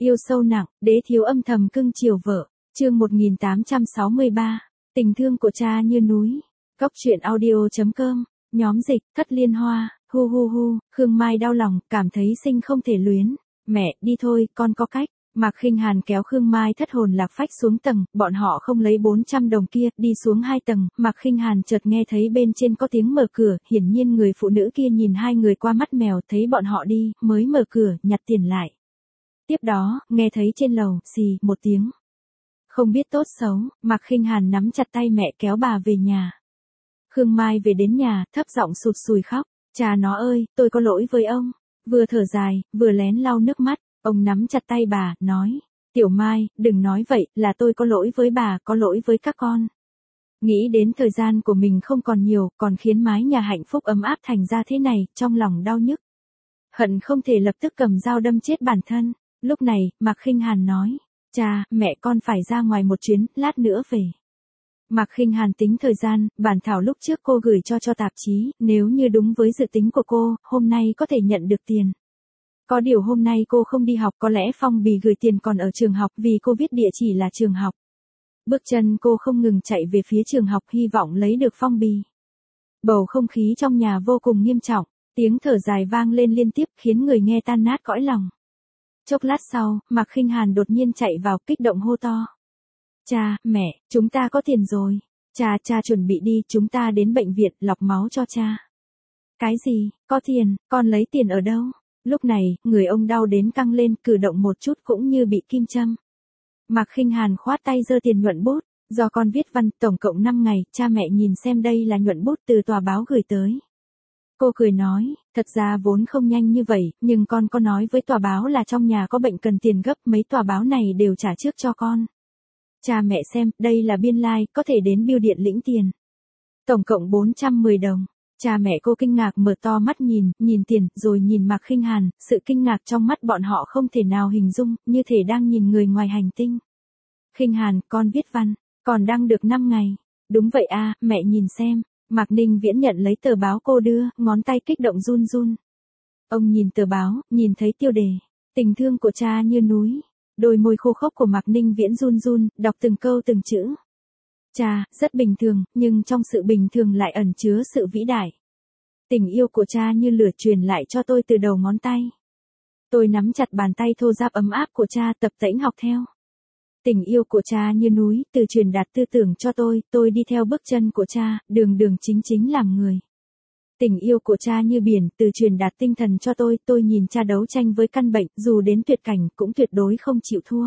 Yêu sâu nặng, đế thiếu âm thầm cưng chiều vợ. Chương 1863. Tình thương của cha như núi. Cốc truyện audio.com. Nhóm dịch, Thất Liên Hoa. Hu hu hu. Khương Mai đau lòng, cảm thấy sinh không thể luyến. Mẹ, đi thôi, con có cách. Mạc Khinh Hàn kéo Khương Mai thất hồn lạc phách xuống tầng, bọn họ không lấy 400 đồng kia, đi xuống 2 tầng, Mạc Khinh Hàn chợt nghe thấy bên trên có tiếng mở cửa, hiển nhiên người phụ nữ kia nhìn hai người qua mắt mèo, thấy bọn họ đi, mới mở cửa, nhặt tiền lại. Tiếp đó, nghe thấy trên lầu, xì, một tiếng. Không biết tốt xấu, Mạc Khinh Hàn nắm chặt tay mẹ kéo bà về nhà. Khương Mai về đến nhà, thấp giọng sụt sùi khóc, cha nó ơi, tôi có lỗi với ông. Vừa thở dài, vừa lén lau nước mắt. Ông nắm chặt tay bà, nói, Tiểu Mai, đừng nói vậy, là tôi có lỗi với bà, có lỗi với các con. Nghĩ đến thời gian của mình không còn nhiều, còn khiến mái nhà hạnh phúc ấm áp thành ra thế này, trong lòng đau nhức. Hận không thể lập tức cầm dao đâm chết bản thân. Lúc này, Mạc Khinh Hàn nói, cha, mẹ con phải ra ngoài một chuyến, lát nữa về. Mạc Khinh Hàn tính thời gian, bản thảo lúc trước cô gửi cho tạp chí, nếu như đúng với dự tính của cô, hôm nay có thể nhận được tiền. Có điều hôm nay cô không đi học, có lẽ phong bì gửi tiền còn ở trường học vì cô viết địa chỉ là trường học. Bước chân cô không ngừng chạy về phía trường học hy vọng lấy được phong bì. Bầu không khí trong nhà vô cùng nghiêm trọng, tiếng thở dài vang lên liên tiếp khiến người nghe tan nát cõi lòng. Chốc lát sau, Mạc Khinh Hàn đột nhiên chạy vào kích động hô to. Cha, mẹ, chúng ta có tiền rồi. Cha chuẩn bị đi, chúng ta đến bệnh viện lọc máu cho cha. Cái gì, có tiền, con lấy tiền ở đâu? Lúc này, người ông đau đến căng lên, cử động một chút cũng như bị kim châm. Mạc Khinh Hàn khoát tay giơ tiền nhuận bút, do con viết văn, tổng cộng 5 ngày, cha mẹ nhìn xem đây là nhuận bút từ tòa báo gửi tới. Cô cười nói, thật ra vốn không nhanh như vậy, nhưng con có nói với tòa báo là trong nhà có bệnh cần tiền gấp, mấy tòa báo này đều trả trước cho con. Cha mẹ xem, đây là biên lai, có thể đến bưu điện lĩnh tiền. Tổng cộng 410 đồng. Cha mẹ cô kinh ngạc mở to mắt nhìn tiền, rồi nhìn Mạc Khinh Hàn, sự kinh ngạc trong mắt bọn họ không thể nào hình dung, như thể đang nhìn người ngoài hành tinh. Khinh Hàn, con viết văn, còn đăng được 5 ngày. Đúng vậy à, mẹ nhìn xem. Mạc Ninh Viễn nhận lấy tờ báo cô đưa, ngón tay kích động run run. Ông nhìn tờ báo, nhìn thấy tiêu đề, tình thương của cha như núi. Đôi môi khô khốc của Mạc Ninh Viễn run run, đọc từng câu từng chữ. Cha, rất bình thường, nhưng trong sự bình thường lại ẩn chứa sự vĩ đại. Tình yêu của cha như lửa truyền lại cho tôi từ đầu ngón tay. Tôi nắm chặt bàn tay thô ráp ấm áp của cha tập tễnh học theo. Tình yêu của cha như núi, từ truyền đạt tư tưởng cho tôi đi theo bước chân của cha, đường chính chính làm người. Tình yêu của cha như biển, từ truyền đạt tinh thần cho tôi nhìn cha đấu tranh với căn bệnh, dù đến tuyệt cảnh cũng tuyệt đối không chịu thua.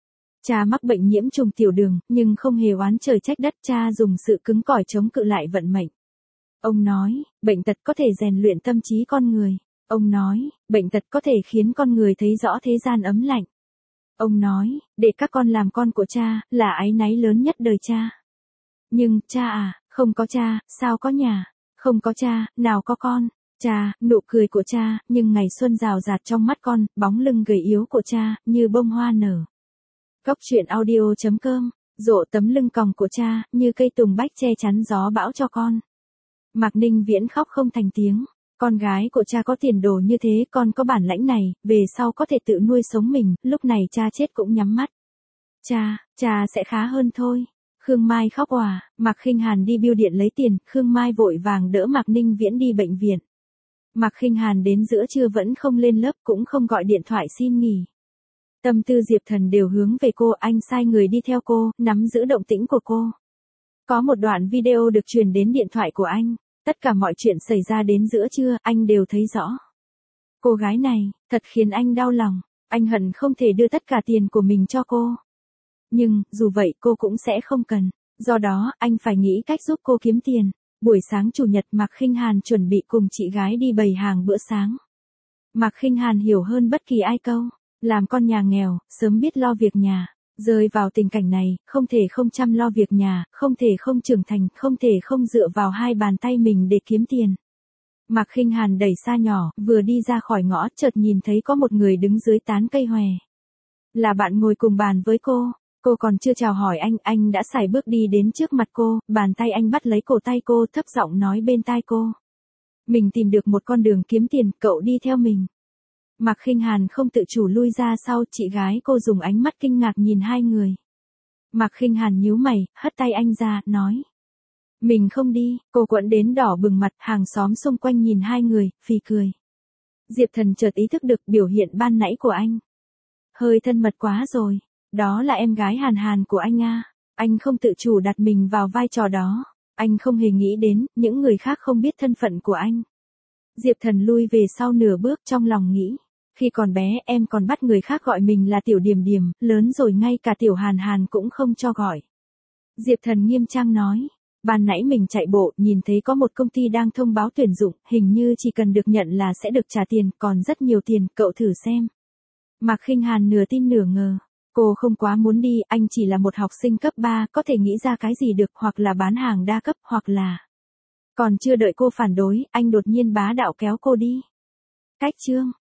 Cha mắc bệnh nhiễm trùng tiểu đường, nhưng không hề oán trời trách đất, cha dùng sự cứng cỏi chống cự lại vận mệnh. Ông nói, bệnh tật có thể rèn luyện tâm trí con người. Ông nói, bệnh tật có thể khiến con người thấy rõ thế gian ấm lạnh. Ông nói, để các con làm con của cha, là áy náy lớn nhất đời cha. Nhưng, cha à, không có cha, sao có nhà? Không có cha, nào có con? Cha, nụ cười của cha, nhưng ngày xuân rào rạt trong mắt con, bóng lưng gầy yếu của cha, như bông hoa nở. Cốc truyện audio.com, rộ tấm lưng còng của cha, như cây tùng bách che chắn gió bão cho con. Mạc Ninh Viễn khóc không thành tiếng, con gái của cha có tiền đồ như thế, con có bản lãnh này, về sau có thể tự nuôi sống mình, lúc này cha chết cũng nhắm mắt. Cha sẽ khá hơn thôi. Khương Mai khóc òa, Mạc Khinh Hàn đi bưu điện lấy tiền, Khương Mai vội vàng đỡ Mạc Ninh Viễn đi bệnh viện. Mạc Khinh Hàn đến giữa trưa vẫn không lên lớp, cũng không gọi điện thoại xin nghỉ. Tâm tư Diệp Thần đều hướng về cô, anh sai người đi theo cô, nắm giữ động tĩnh của cô. Có một đoạn video được truyền đến điện thoại của anh, tất cả mọi chuyện xảy ra đến giữa trưa, anh đều thấy rõ. Cô gái này, thật khiến anh đau lòng, anh hận không thể đưa tất cả tiền của mình cho cô. Nhưng, dù vậy cô cũng sẽ không cần, do đó, anh phải nghĩ cách giúp cô kiếm tiền. Buổi sáng chủ nhật Mạc Khinh Hàn chuẩn bị cùng chị gái đi bày hàng bữa sáng. Mạc Khinh Hàn hiểu hơn bất kỳ ai câu. Làm con nhà nghèo, sớm biết lo việc nhà, rơi vào tình cảnh này, không thể không chăm lo việc nhà, không thể không trưởng thành, không thể không dựa vào hai bàn tay mình để kiếm tiền. Mạc Khinh Hàn đẩy xa nhỏ, vừa đi ra khỏi ngõ, chợt nhìn thấy có một người đứng dưới tán cây hòe. Là bạn ngồi cùng bàn với cô còn chưa chào hỏi anh đã sải bước đi đến trước mặt cô, bàn tay anh bắt lấy cổ tay cô, thấp giọng nói bên tai cô. Mình tìm được một con đường kiếm tiền, cậu đi theo mình. Mạc Khinh Hàn không tự chủ lui ra sau, chị gái cô dùng ánh mắt kinh ngạc nhìn hai người. Mạc Khinh Hàn nhíu mày, hất tay anh ra, nói. Mình không đi, cô quẫn đến đỏ bừng mặt, hàng xóm xung quanh nhìn hai người, phì cười. Diệp Thần chợt ý thức được biểu hiện ban nãy của anh. Hơi thân mật quá rồi, đó là em gái Hàn Hàn của anh à. Anh không tự chủ đặt mình vào vai trò đó. Anh không hề nghĩ đến, những người khác không biết thân phận của anh. Diệp Thần lui về sau nửa bước, trong lòng nghĩ. Khi còn bé em còn bắt người khác gọi mình là Tiểu Điềm Điềm, lớn rồi ngay cả Tiểu Hàn Hàn cũng không cho gọi. Diệp Thần nghiêm trang nói. Ban nãy mình chạy bộ, nhìn thấy có một công ty đang thông báo tuyển dụng, hình như chỉ cần được nhận là sẽ được trả tiền, còn rất nhiều tiền, cậu thử xem. Mạc Khinh Hàn nửa tin nửa ngờ. Cô không quá muốn đi, anh chỉ là một học sinh cấp 3, có thể nghĩ ra cái gì được, hoặc là bán hàng đa cấp, hoặc là... Còn chưa đợi cô phản đối, anh đột nhiên bá đạo kéo cô đi. Cách chương.